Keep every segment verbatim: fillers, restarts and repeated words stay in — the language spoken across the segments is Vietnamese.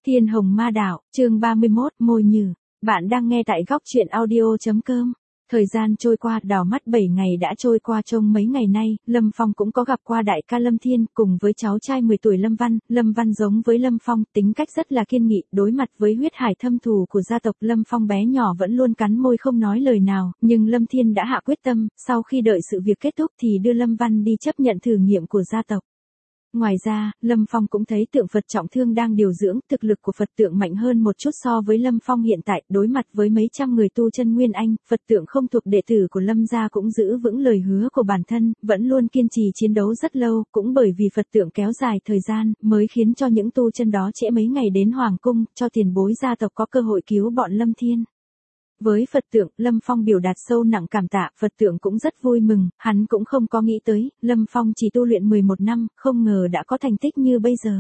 Thiên Hồng Ma Đạo, chương ba mươi mốt, Môi Nhử. Bạn đang nghe tại góc truyện audio chấm com. Thời gian trôi qua, đảo mắt bảy ngày đã trôi qua. Trong mấy ngày nay, Lâm Phong cũng có gặp qua đại ca Lâm Thiên, cùng với cháu trai mười tuổi Lâm Văn. Lâm Văn giống với Lâm Phong, tính cách rất là kiên nghị, đối mặt với huyết hải thâm thù của gia tộc. Lâm Phong bé nhỏ vẫn luôn cắn môi không nói lời nào, nhưng Lâm Thiên đã hạ quyết tâm, sau khi đợi sự việc kết thúc thì đưa Lâm Văn đi chấp nhận thử nghiệm của gia tộc. Ngoài ra, Lâm Phong cũng thấy tượng Phật trọng thương đang điều dưỡng, thực lực của Phật tượng mạnh hơn một chút so với Lâm Phong hiện tại, đối mặt với mấy trăm người tu chân Nguyên Anh, Phật tượng không thuộc đệ tử của Lâm gia cũng giữ vững lời hứa của bản thân, vẫn luôn kiên trì chiến đấu rất lâu, cũng bởi vì Phật tượng kéo dài thời gian, mới khiến cho những tu chân đó trễ mấy ngày đến Hoàng Cung, cho tiền bối gia tộc có cơ hội cứu bọn Lâm Thiên. Với Phật tượng, Lâm Phong biểu đạt sâu nặng cảm tạ, Phật tượng cũng rất vui mừng, hắn cũng không có nghĩ tới, Lâm Phong chỉ tu luyện mười một năm, không ngờ đã có thành tích như bây giờ.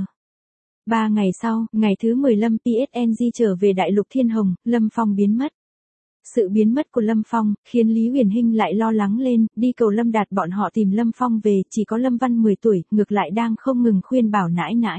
Ba ngày sau, ngày thứ mười Lâm pê ét en giê trở về đại lục Thiên Hồng, Lâm Phong biến mất. Sự biến mất của Lâm Phong, khiến Lý Huyền Hinh lại lo lắng lên, đi cầu Lâm Đạt bọn họ tìm Lâm Phong về, chỉ có Lâm Văn mười tuổi, ngược lại đang không ngừng khuyên bảo nãi nãi.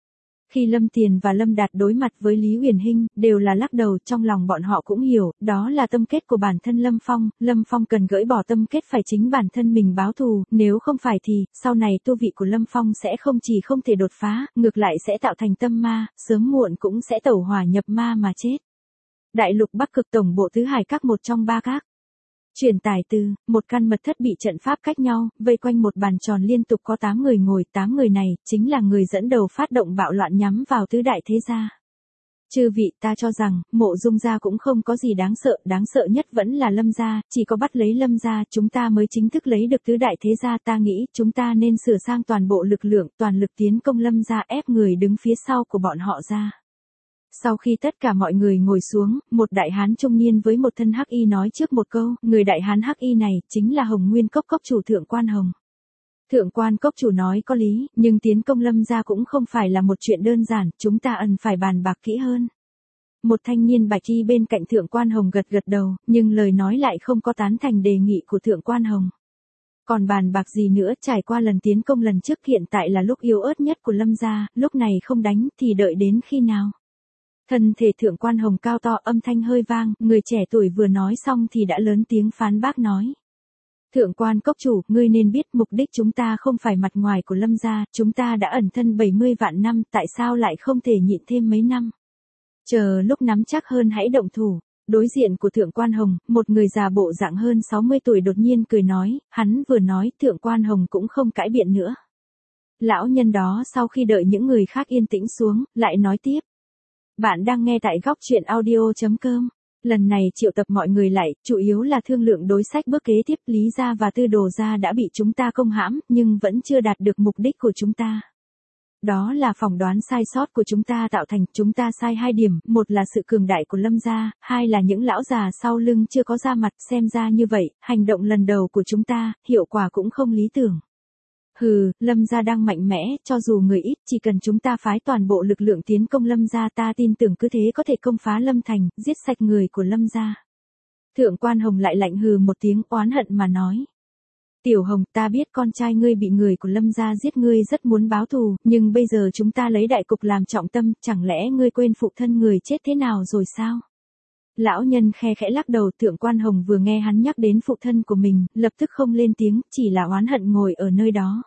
Khi Lâm Tiền và Lâm Đạt đối mặt với Lý Huyền Hinh, đều là lắc đầu, trong lòng bọn họ cũng hiểu, đó là tâm kết của bản thân Lâm Phong, Lâm Phong cần gỡ bỏ tâm kết phải chính bản thân mình báo thù, nếu không phải thì, sau này tu vị của Lâm Phong sẽ không chỉ không thể đột phá, ngược lại sẽ tạo thành tâm ma, sớm muộn cũng sẽ tẩu hỏa nhập ma mà chết. Đại lục Bắc Cực tổng bộ tứ hải các một trong ba các. Truyền tải từ, một căn mật thất bị trận pháp cách nhau, vây quanh một bàn tròn liên tục có tám người ngồi, tám người này, chính là người dẫn đầu phát động bạo loạn nhắm vào tứ đại thế gia. Chư vị, ta cho rằng, Mộ Dung gia cũng không có gì đáng sợ, đáng sợ nhất vẫn là Lâm gia, chỉ có bắt lấy Lâm gia, chúng ta mới chính thức lấy được tứ đại thế gia, ta nghĩ, chúng ta nên sửa sang toàn bộ lực lượng, toàn lực tiến công Lâm gia, ép người đứng phía sau của bọn họ ra. Sau khi tất cả mọi người ngồi xuống, một đại hán trung niên với một thân hắc y nói trước một câu, người đại hán hắc y này, chính là Hồng Nguyên Cốc Cốc chủ Thượng Quan Hồng. Thượng Quan Cốc chủ nói có lý, nhưng tiến công Lâm gia cũng không phải là một chuyện đơn giản, chúng ta ẩn phải bàn bạc kỹ hơn. Một thanh niên bạch y bên cạnh Thượng Quan Hồng gật gật đầu, nhưng lời nói lại không có tán thành đề nghị của Thượng Quan Hồng. Còn bàn bạc gì nữa, trải qua lần tiến công lần trước, hiện tại là lúc yếu ớt nhất của Lâm gia, lúc này không đánh thì đợi đến khi nào? Thân thể Thượng Quan Hồng cao to, âm thanh hơi vang, người trẻ tuổi vừa nói xong thì đã lớn tiếng phán bác nói. Thượng Quan Cốc chủ, ngươi nên biết mục đích chúng ta không phải mặt ngoài của Lâm gia, chúng ta đã ẩn thân bảy mươi vạn năm, tại sao lại không thể nhịn thêm mấy năm? Chờ lúc nắm chắc hơn hãy động thủ. Đối diện của Thượng Quan Hồng, một người già bộ dạng hơn sáu mươi tuổi đột nhiên cười nói, hắn vừa nói, Thượng Quan Hồng cũng không cãi biện nữa. Lão nhân đó sau khi đợi những người khác yên tĩnh xuống, lại nói tiếp. Bạn đang nghe tại góc truyện audio chấm com. Lần này triệu tập mọi người lại, chủ yếu là thương lượng đối sách bước kế tiếp. Lý gia và Tư Đồ gia đã bị chúng ta công hãm, nhưng vẫn chưa đạt được mục đích của chúng ta. Đó là phỏng đoán sai sót của chúng ta tạo thành, chúng ta sai hai điểm, một là sự cường đại của Lâm gia, hai là những lão già sau lưng chưa có ra mặt, xem ra như vậy, hành động lần đầu của chúng ta, hiệu quả cũng không lý tưởng. Hừ, Lâm gia đang mạnh mẽ, cho dù người ít, chỉ cần chúng ta phái toàn bộ lực lượng tiến công Lâm gia, ta tin tưởng cứ thế có thể công phá Lâm thành, giết sạch người của Lâm gia. Thượng Quan Hồng lại lạnh hừ một tiếng, oán hận mà nói. Tiểu Hồng, ta biết con trai ngươi bị người của Lâm gia giết, ngươi rất muốn báo thù, nhưng bây giờ chúng ta lấy đại cục làm trọng tâm, chẳng lẽ ngươi quên phụ thân người chết thế nào rồi sao? Lão nhân khe khẽ lắc đầu. Thượng Quan Hồng vừa nghe hắn nhắc đến phụ thân của mình, lập tức không lên tiếng, chỉ là oán hận ngồi ở nơi đó.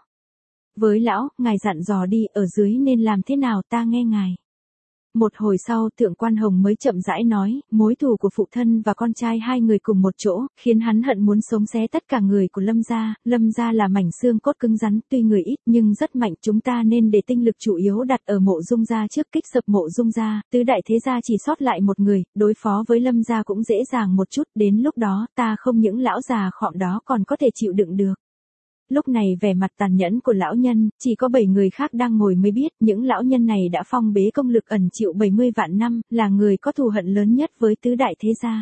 Với lão, ngài dặn dò đi, ở dưới nên làm thế nào, ta nghe ngài. Một hồi sau, Thượng Quan Hồng mới chậm rãi nói, mối thù của phụ thân và con trai hai người cùng một chỗ, khiến hắn hận muốn sống xé tất cả người của Lâm gia. Lâm gia là mảnh xương cốt cứng rắn, tuy người ít nhưng rất mạnh, chúng ta nên để tinh lực chủ yếu đặt ở Mộ Dung gia trước, kích sập Mộ Dung gia, tứ đại thế gia chỉ sót lại một người, đối phó với Lâm gia cũng dễ dàng một chút, đến lúc đó, ta không những lão già khọm đó còn có thể chịu đựng được. Lúc này vẻ mặt tàn nhẫn của lão nhân, chỉ có bảy người khác đang ngồi mới biết, những lão nhân này đã phong bế công lực ẩn chịu bảy mươi vạn năm, là người có thù hận lớn nhất với tứ đại thế gia.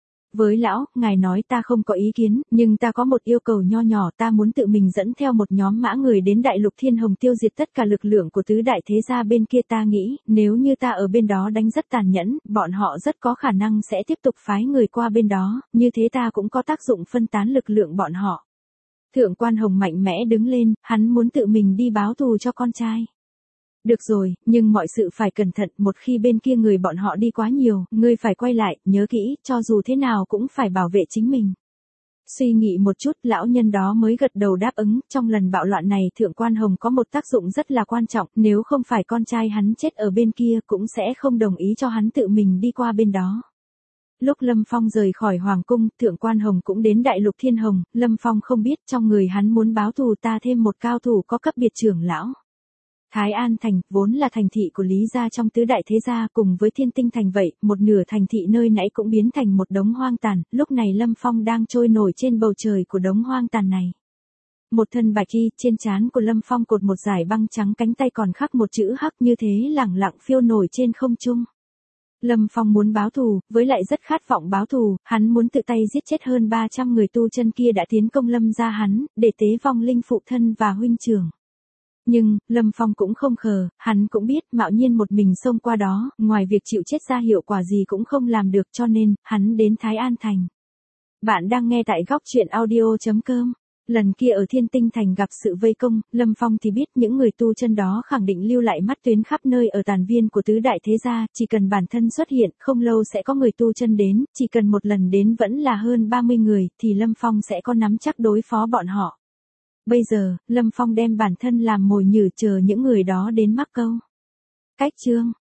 Với lão, ngài nói ta không có ý kiến, nhưng ta có một yêu cầu nho nhỏ, ta muốn tự mình dẫn theo một nhóm mã người đến đại lục Thiên Hồng tiêu diệt tất cả lực lượng của tứ đại thế gia bên kia, ta nghĩ, nếu như ta ở bên đó đánh rất tàn nhẫn, bọn họ rất có khả năng sẽ tiếp tục phái người qua bên đó, như thế ta cũng có tác dụng phân tán lực lượng bọn họ. Thượng Quan Hồng mạnh mẽ đứng lên, hắn muốn tự mình đi báo thù cho con trai. Được rồi, nhưng mọi sự phải cẩn thận, một khi bên kia người bọn họ đi quá nhiều, ngươi phải quay lại, nhớ kỹ, cho dù thế nào cũng phải bảo vệ chính mình. Suy nghĩ một chút, lão nhân đó mới gật đầu đáp ứng, trong lần bạo loạn này Thượng quan Hồng có một tác dụng rất là quan trọng, nếu không phải con trai hắn chết ở bên kia cũng sẽ không đồng ý cho hắn tự mình đi qua bên đó. Lúc Lâm Phong rời khỏi Hoàng cung, Thượng quan Hồng cũng đến Đại Lục Thiên Hồng, Lâm Phong không biết trong người hắn muốn báo thù ta thêm một cao thủ có cấp biệt trưởng lão. Thái An Thành, vốn là thành thị của Lý gia trong tứ đại thế gia cùng với Thiên Tinh Thành vậy, một nửa thành thị nơi nãy cũng biến thành một đống hoang tàn, lúc này Lâm Phong đang trôi nổi trên bầu trời của đống hoang tàn này. Một thân bạch y, trên trán của Lâm Phong cột một dải băng trắng, cánh tay còn khắc một chữ hắc, như thế lẳng lặng phiêu nổi trên không trung. Lâm Phong muốn báo thù, với lại rất khát vọng báo thù, hắn muốn tự tay giết chết hơn ba trăm người tu chân kia đã tiến công Lâm gia hắn, để tế vong linh phụ thân và huynh trưởng. Nhưng, Lâm Phong cũng không khờ, hắn cũng biết mạo nhiên một mình xông qua đó, ngoài việc chịu chết ra hiệu quả gì cũng không làm được, cho nên, hắn đến Thái An Thành. Bạn đang nghe tại góc truyện audio chấm com. Lần kia ở Thiên Tinh Thành gặp sự vây công, Lâm Phong thì biết những người tu chân đó khẳng định lưu lại mắt tuyến khắp nơi ở tàn viên của tứ đại thế gia, chỉ cần bản thân xuất hiện, không lâu sẽ có người tu chân đến, chỉ cần một lần đến vẫn là hơn ba mươi người, thì Lâm Phong sẽ có nắm chắc đối phó bọn họ. Bây giờ, Lâm Phong đem bản thân làm mồi nhử chờ những người đó đến mắc câu. Cách chương